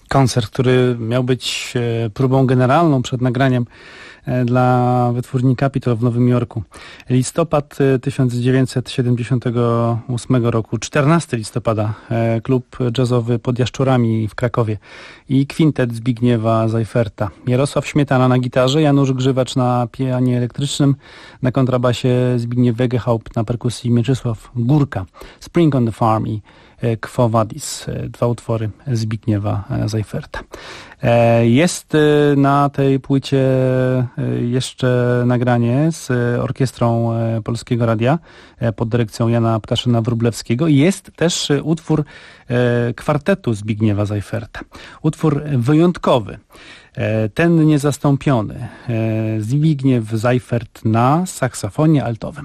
koncert, który miał być próbą generalną przed nagraniem dla wytwórni Capitol w Nowym Jorku. Listopad 1978 roku, 14 listopada, klub jazzowy Pod Jaszczurami w Krakowie i kwintet Zbigniewa Zajferta. Jarosław Śmietana na gitarze, Janusz Grzywacz na pianie elektrycznym, na kontrabasie Zbigniew Wegehaupt, na perkusji Mieczysław Górka, Spring on the Farm i Quo Vadis, dwa utwory Zbigniewa Zajferta. Jest na tej płycie jeszcze nagranie z orkiestrą Polskiego Radia pod dyrekcją Jana Ptaszyna-Wróblewskiego. Jest też utwór kwartetu Zbigniewa Zajferta. Utwór wyjątkowy, ten niezastąpiony. Zbigniew Zajfert na saksofonie altowym.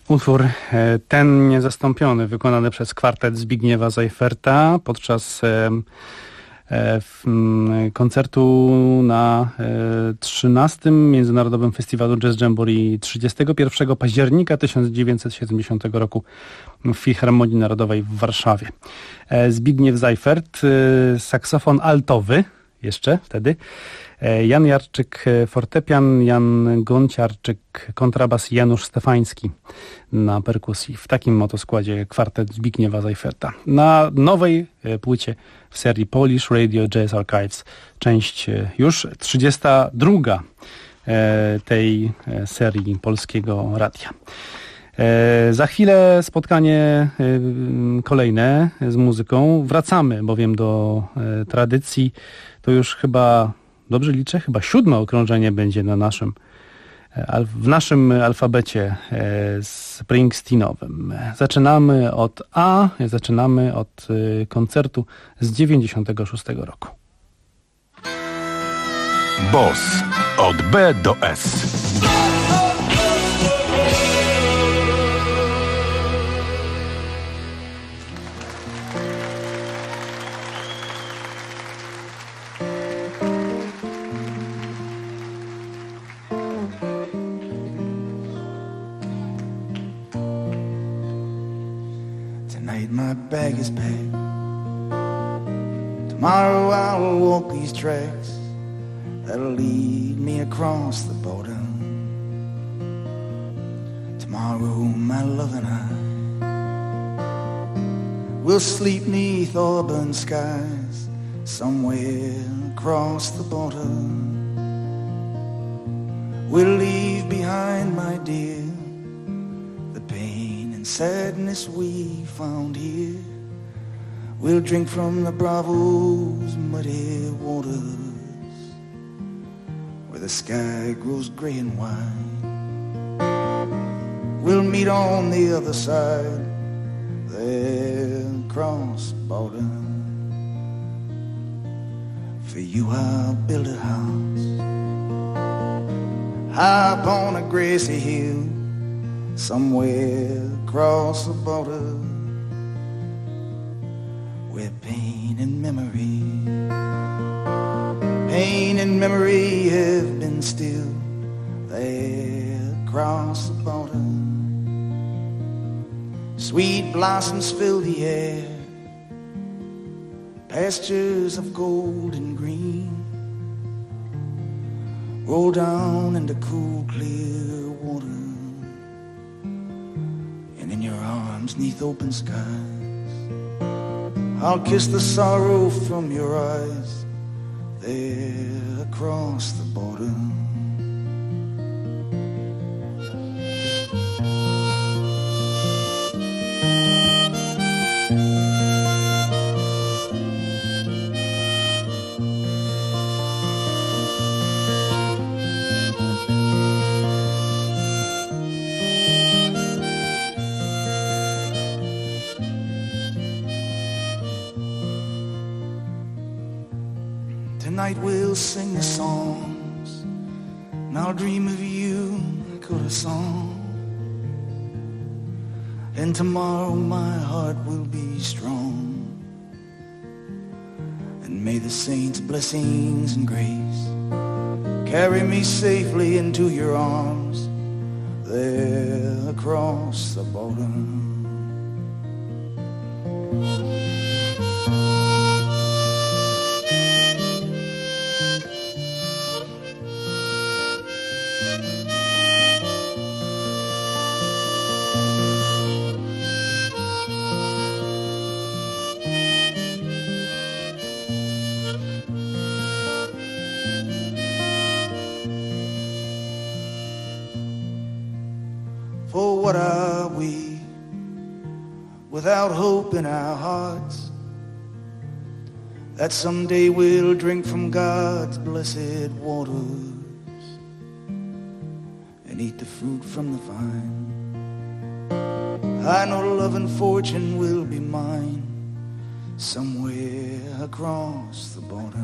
Utwór ten niezastąpiony, wykonany przez kwartet Zbigniewa Zajferta podczas koncertu na 13. Międzynarodowym Festiwalu Jazz Jamboree 31 października 1970 roku w Filharmonii Narodowej w Warszawie. Zbigniew Zajfert, saksofon altowy, jeszcze wtedy, Jan Jarczyk fortepian, Jan Gonciarczyk kontrabas, Janusz Stefański na perkusji. W takim oto składzie kwartet Zbigniewa Zajferta. Na nowej płycie w serii Polish Radio Jazz Archives, część już 32 tej serii Polskiego Radia. Za chwilę spotkanie kolejne z muzyką. Wracamy bowiem do tradycji. To już chyba, dobrze liczę, chyba 7. okrążenie będzie w naszym alfabecie springsteenowym. Zaczynamy od koncertu z 96 roku. Boss od B do S. Tonight my bag is packed. Tomorrow I'll walk these tracks that'll lead me across the border. Tomorrow my love and I will sleep 'neath auburn skies somewhere across the border. We'll leave behind, my dear, the pain and sadness we found here. We'll drink from the Bravo's muddy waters, where the sky grows gray and white. We'll meet on the other side, there across the border. For you I'll build a house high upon a grassy hill, somewhere across the border, where pain and memory have been still, there across the border. Sweet blossoms fill the air, pastures of gold and green roll down into cool, clear water, and in your arms, 'neath open skies, I'll kiss the sorrow from your eyes, there across the border. Tonight we'll sing the songs, and I'll dream of you like a song. And tomorrow my heart will be strong, and may the saints' blessings and grace carry me safely into your arms, there across the border. For what are we without hope in our hearts, that someday we'll drink from God's blessed waters and eat the fruit from the vine? I know love and fortune will be mine somewhere across the border.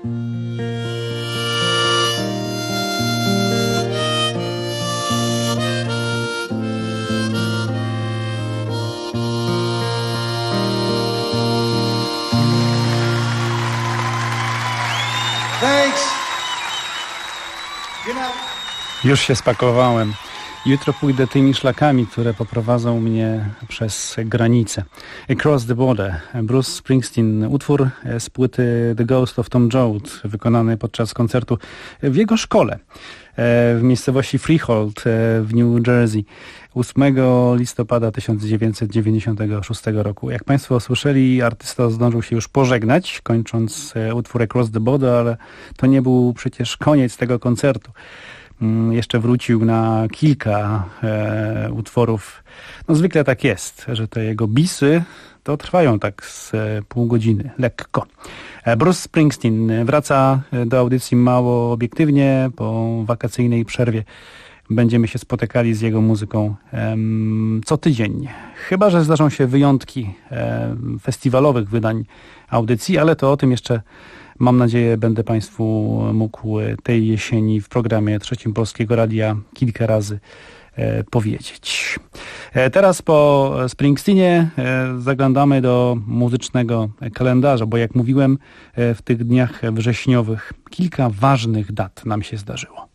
Thanks. Good night. Już się spakowałem. Jutro pójdę tymi szlakami, które poprowadzą mnie przez granicę. Across the Border. Bruce Springsteen. Utwór z płyty The Ghost of Tom Joad, wykonany podczas koncertu w jego szkole w miejscowości Freehold w New Jersey 8 listopada 1996 roku. Jak Państwo słyszeli, artysta zdążył się już pożegnać, kończąc utwór Across the Border, ale to nie był przecież koniec tego koncertu. Jeszcze wrócił na kilka utworów. No zwykle tak jest, że te jego bisy to trwają tak z pół godziny, lekko. Bruce Springsteen wraca do audycji Mało Obiektywnie po wakacyjnej przerwie. Będziemy się spotykali z jego muzyką co tydzień. Chyba że zdarzą się wyjątki festiwalowych wydań audycji, ale to o tym jeszcze, mam nadzieję, będę Państwu mógł tej jesieni w programie Trzecim Polskiego Radia kilka razy powiedzieć. Teraz po Springsteenie zaglądamy do muzycznego kalendarza, bo jak mówiłem, w tych dniach wrześniowych kilka ważnych dat nam się zdarzyło.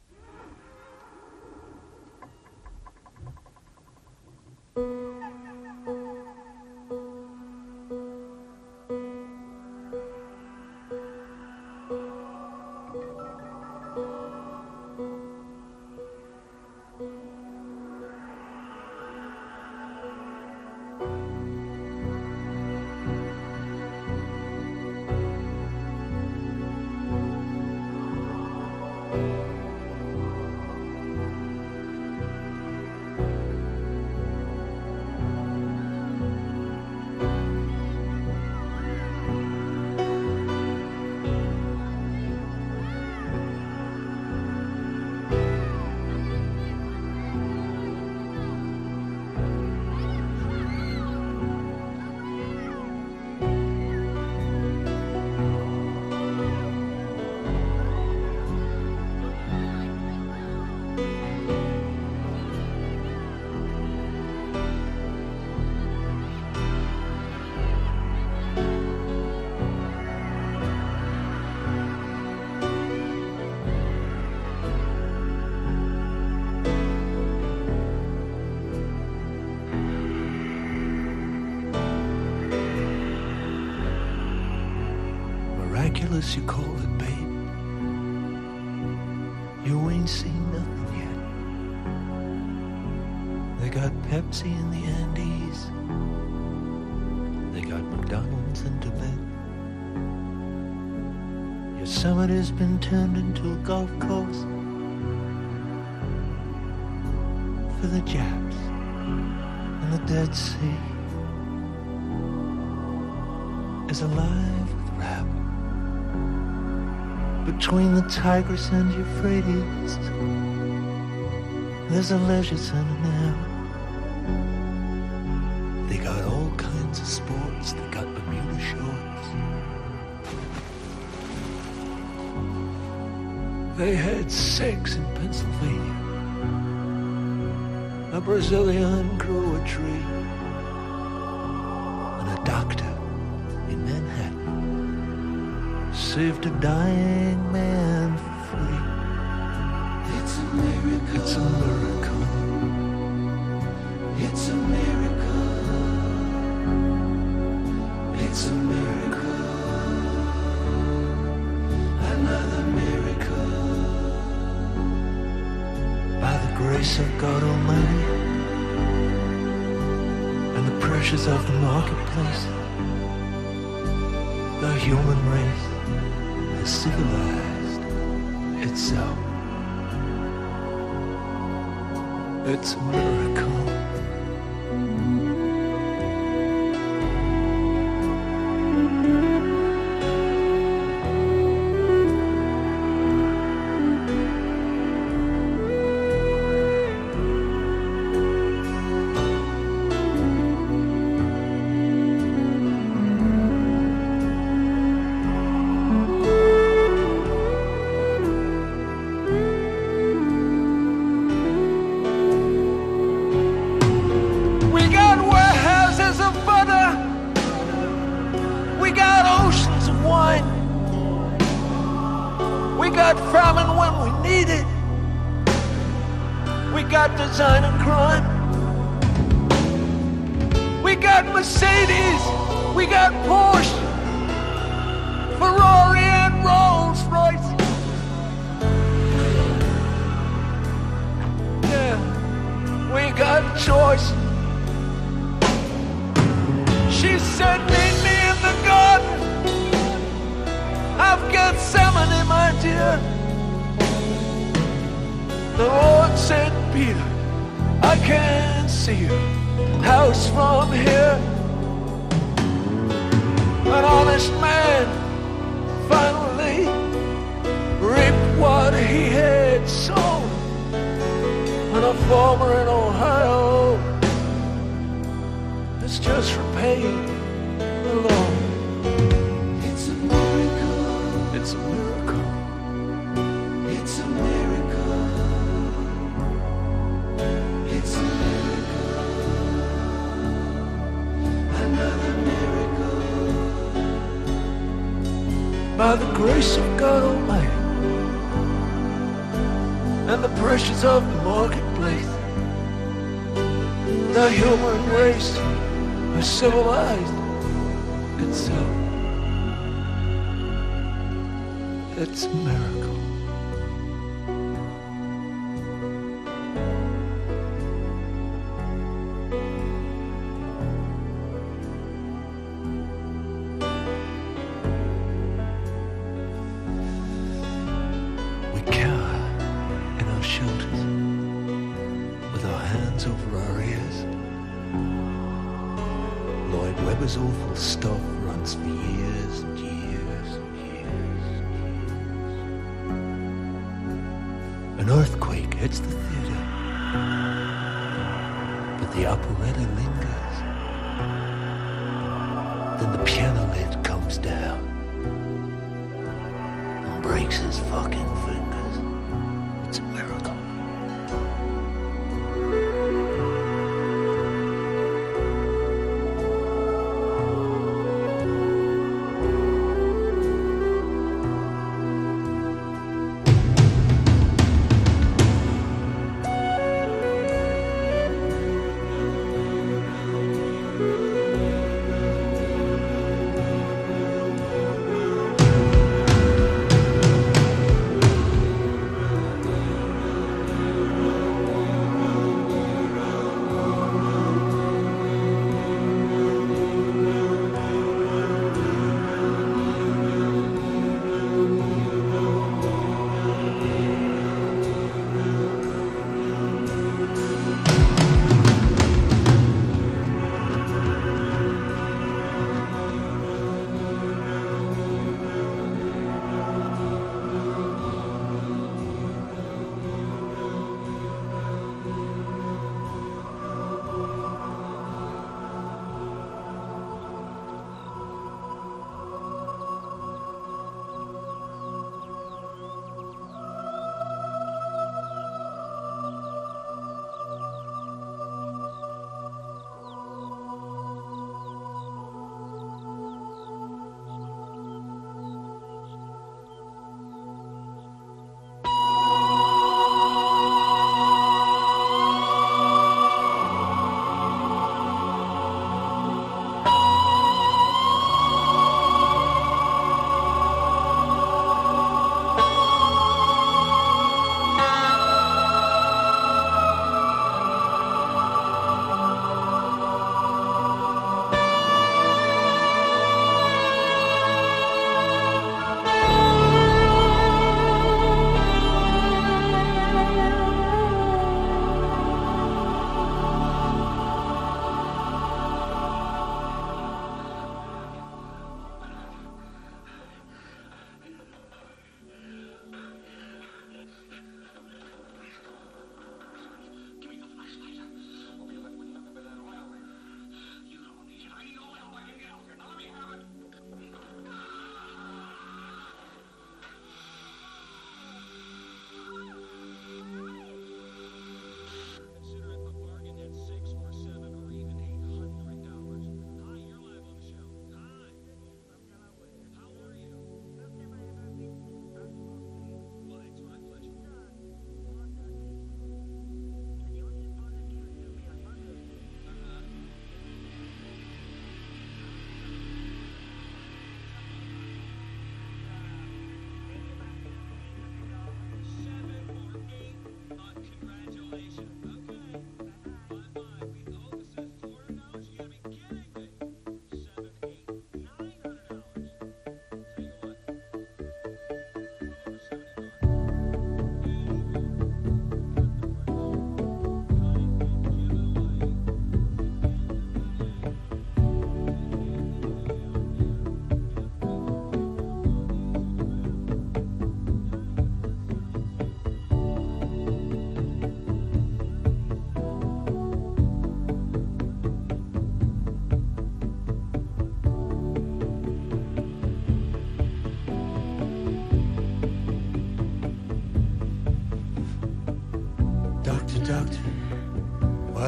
Miraculous, you call it, babe. You ain't seen nothing yet. They got Pepsi in the Andes. They got McDonald's in Tibet. Yosemite has been turned into a golf course for the Japs and the Dead Sea is alive with rap. Between the Tigris and Euphrates, there's a leisure center now. They got all kinds of sports. They got Bermuda shorts. They had sex in Pennsylvania. A Brazilian grew a tree. And a doctor in Manhattan saved a dying man free. It's a miracle. It's a miracle. It's a miracle. It's a miracle. Another miracle. By the grace of God Almighty and the pressures of the marketplace, the human race civilized itself. It's a miracle. got famine when we need it. We got designer crime. We got Mercedes. We got Porsche, Ferrari and Rolls Royce. Yeah, we got choice. She said, meet me in the garden of Gethsemane, my dear. The Lord said, Peter, I can't see your house from here. An honest man finally reaped what he had sown. And a farmer in Ohio has just repaid the loan. It's a miracle. It's a miracle. It's a miracle. It's a miracle. Another miracle. By the grace of God Almighty and the pressures of the marketplace, the human race is civilized itself. It's a miracle. We cower in our shelters with our hands over our ears. Lloyd Webber's awful stuff runs for years and years and years and years. An earthquake hits the theater, but the operetta lingers. Then the piano lid comes down and breaks his fucking fingers. It's a miracle.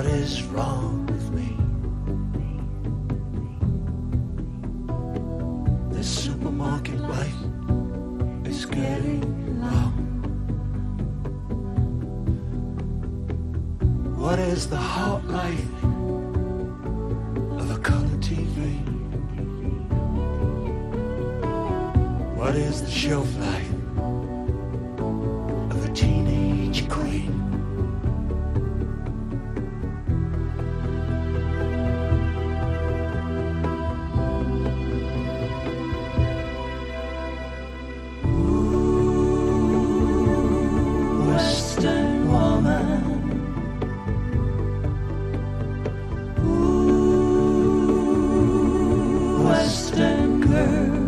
is wrong with me? This supermarket life is getting long. What is the hot life of a color TV? What is the shelf life of a teenage queen? Western woman, Western girl.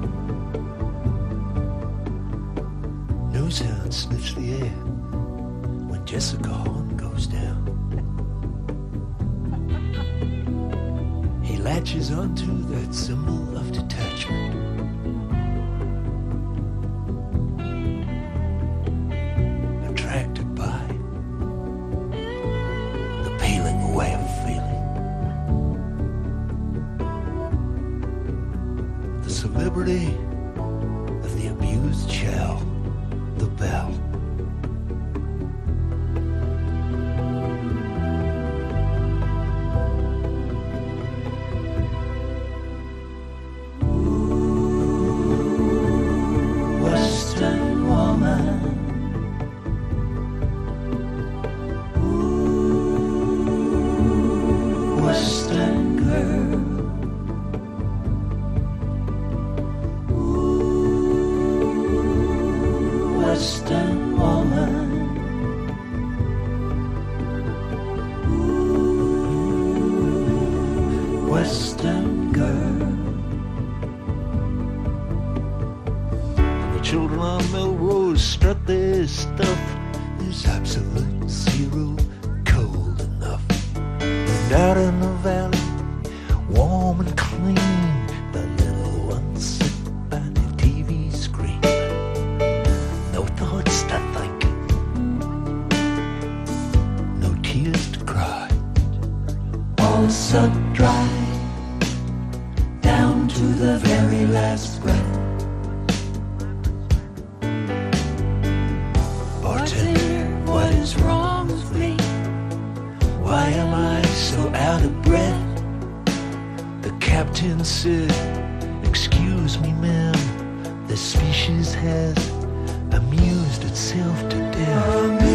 Newshound sniffs the air when Jessica Horn goes down. He latches onto that symbol of detachment. Attracted by the peeling away of feeling. The celebrity of the abused shell. The bell. Western woman, Western girl. Western woman, Western girl. The children on Melrose strut their stuff. There's absolute zero cold enough. And out in the valley, warm and clean, the little ones sit by the TV screen. No thoughts to think, no tears to cry. All sucked dry down to the very last breath. Bartender, What is wrong with me? why am I so out of breath? The captain said, excuse me, ma'am, the species has amused itself to death.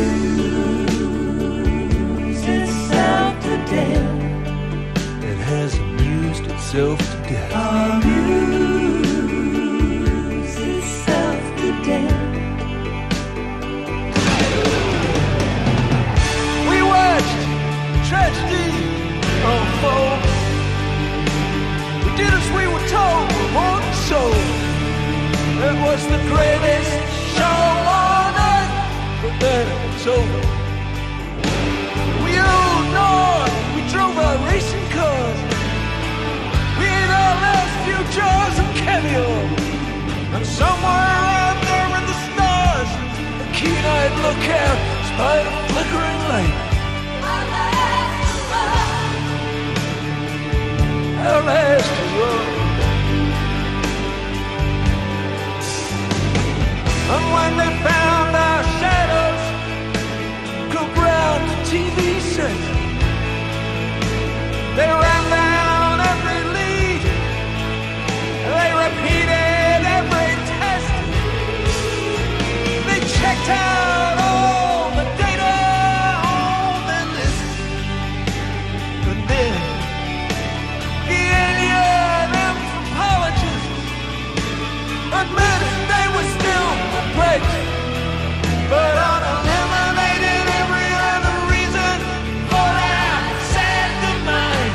Amuse itself to death. It has amused itself to death. Amuse itself to death. We watched tragedy unfold. We did as we were told, heart and soul. It was the greatest show on earth, but then it's over. We rode north, we drove our racing cars. We ate our last few jars of caviar. And somewhere out there in the stars, a keen-eyed lookout spied a flickering light. Our last run. And when they found our shadows go round the TV set, they ran down every lead. They repeated every test. They checked out all the data on their list. But then the alien anthropologists admitted they were still perplexed, but eliminated every other reason for their sad demise.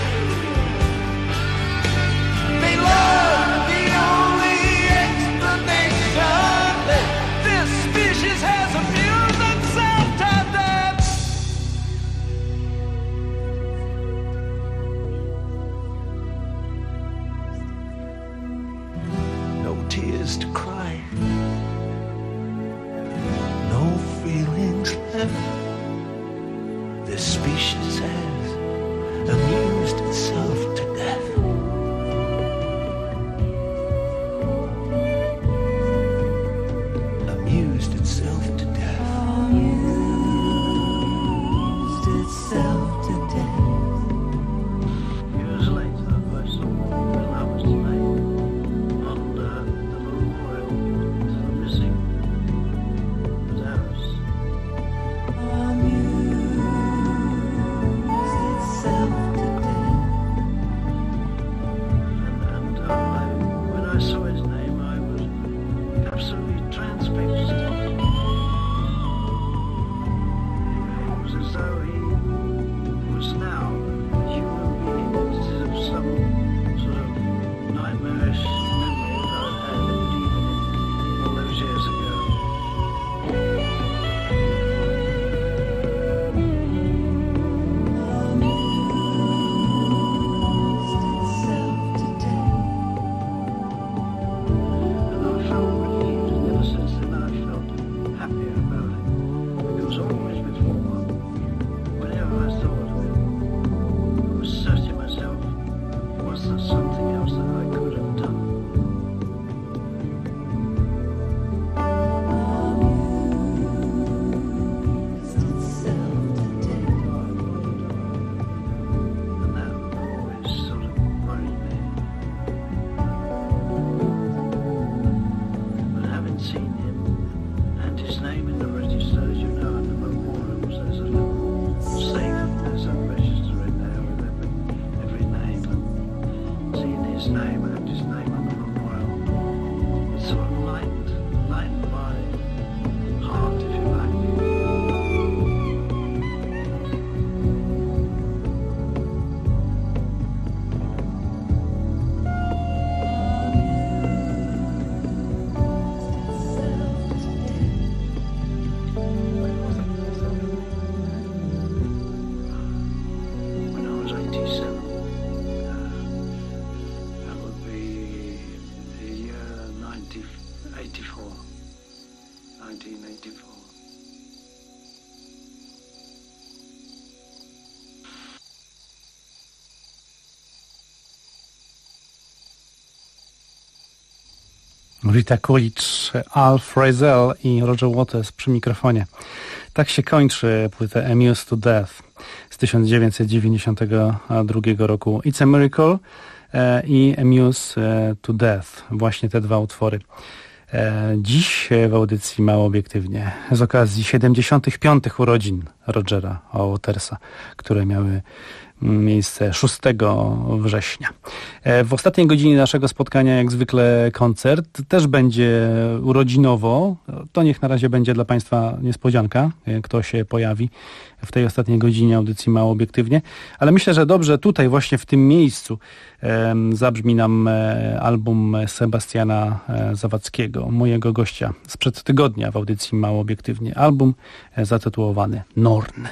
They loved the only explanation that this species has amused itself to death. No tears to cry, no feelings left. This species has utterly transfixed. It was as though he was now a human being instead of some sort of nightmarish memory that I'd had even all those years ago. Rita Coolidge, Al Frisell i Roger Waters przy mikrofonie. Tak się kończy płytę Amused to Death z 1992 roku. It's a Miracle i Amused to Death. Właśnie te dwa utwory. Dziś w audycji Mało Obiektywnie z okazji 75. urodzin Rogera Watersa, które miały miejsce 6 września. W ostatniej godzinie naszego spotkania jak zwykle koncert. Też będzie urodzinowo. To niech na razie będzie dla Państwa niespodzianka, kto się pojawi w tej ostatniej godzinie audycji Mało Obiektywnie. Ale myślę, że dobrze tutaj właśnie w tym miejscu zabrzmi nam album Sebastiana Zawadzkiego, mojego gościa sprzed tygodnia w audycji Mało Obiektywnie. Album zatytułowany Norn.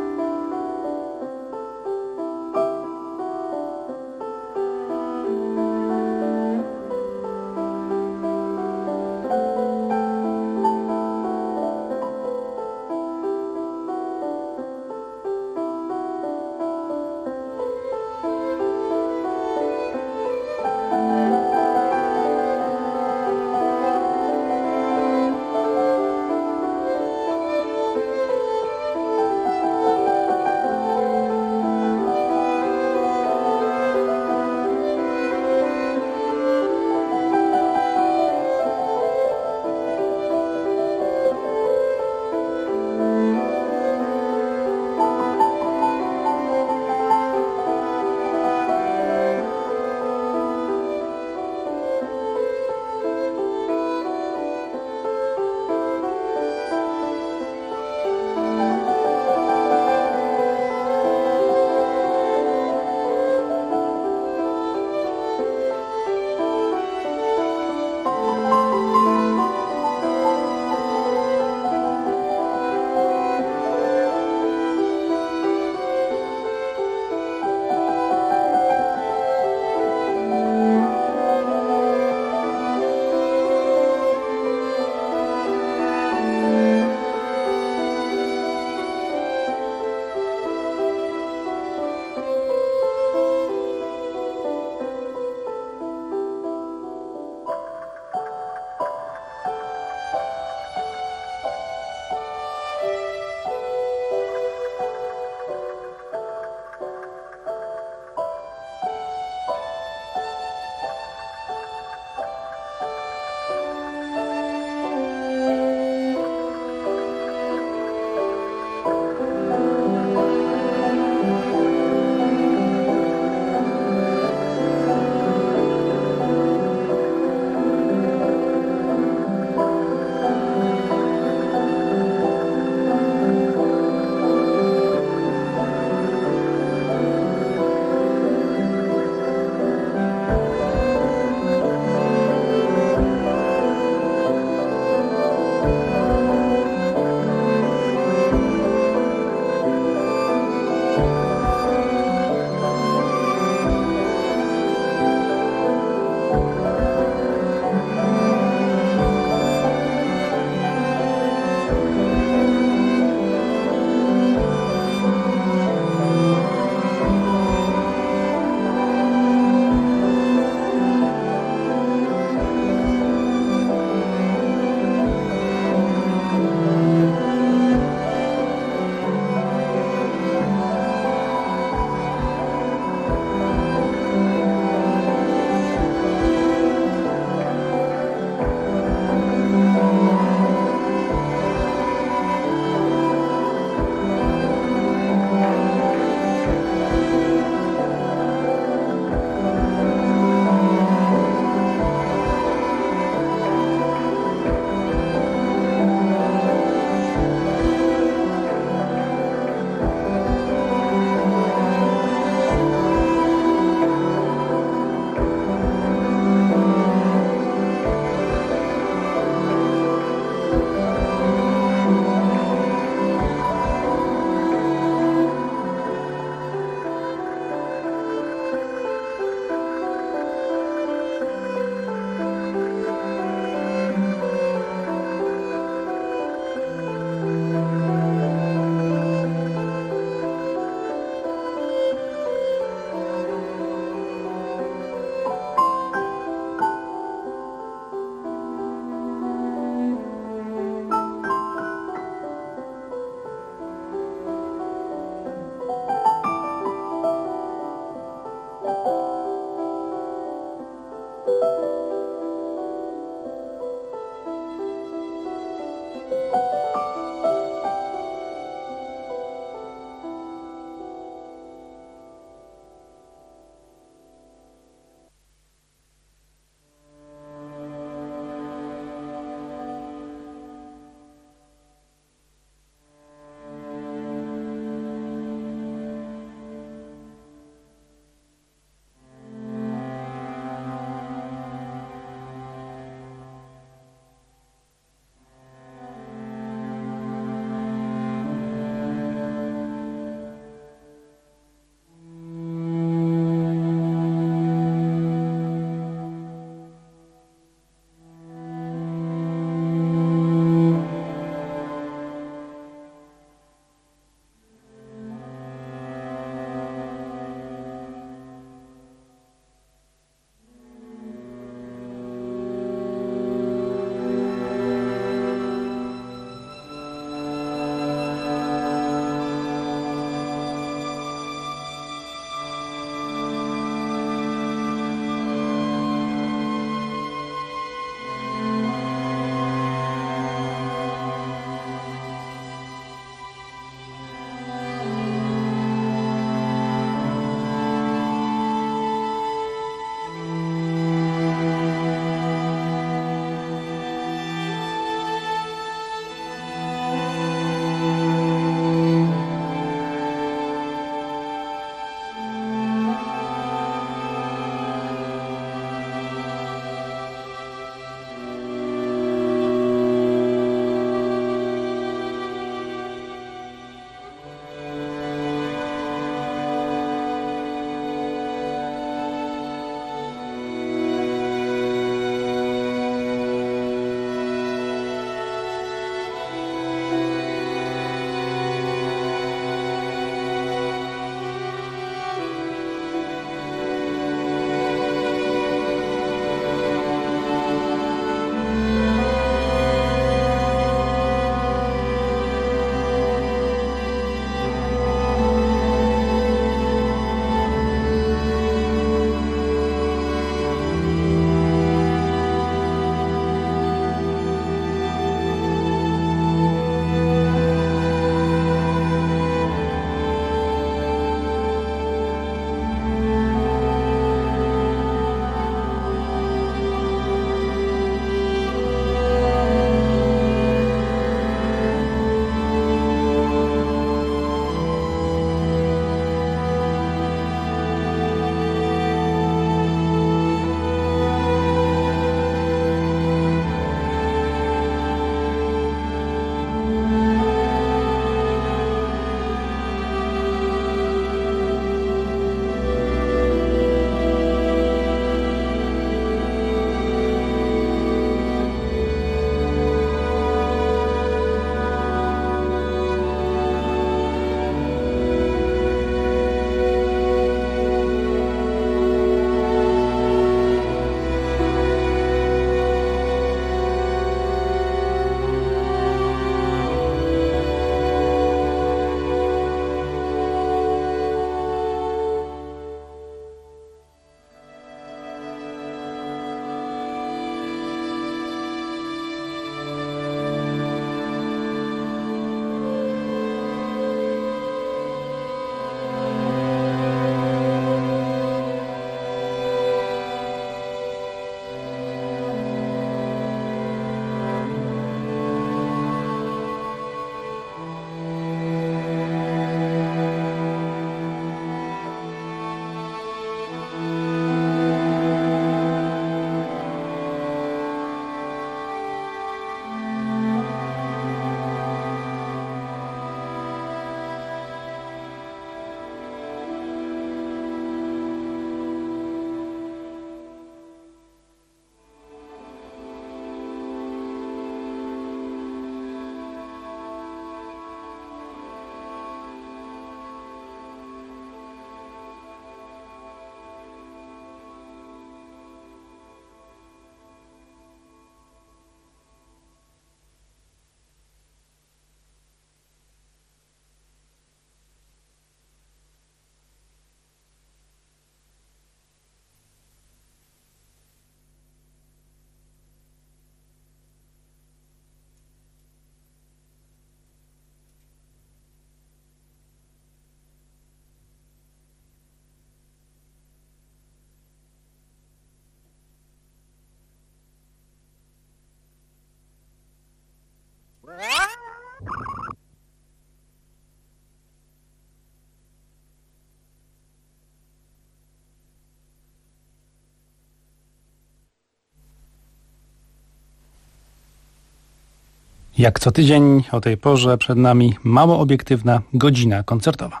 Jak co tydzień o tej porze przed nami mało obiektywna godzina koncertowa.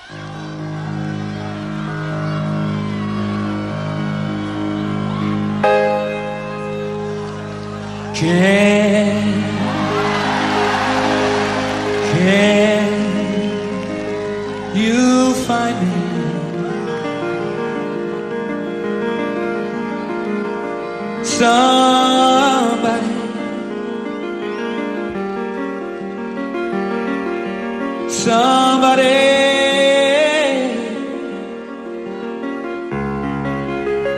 Can you find me? Somebody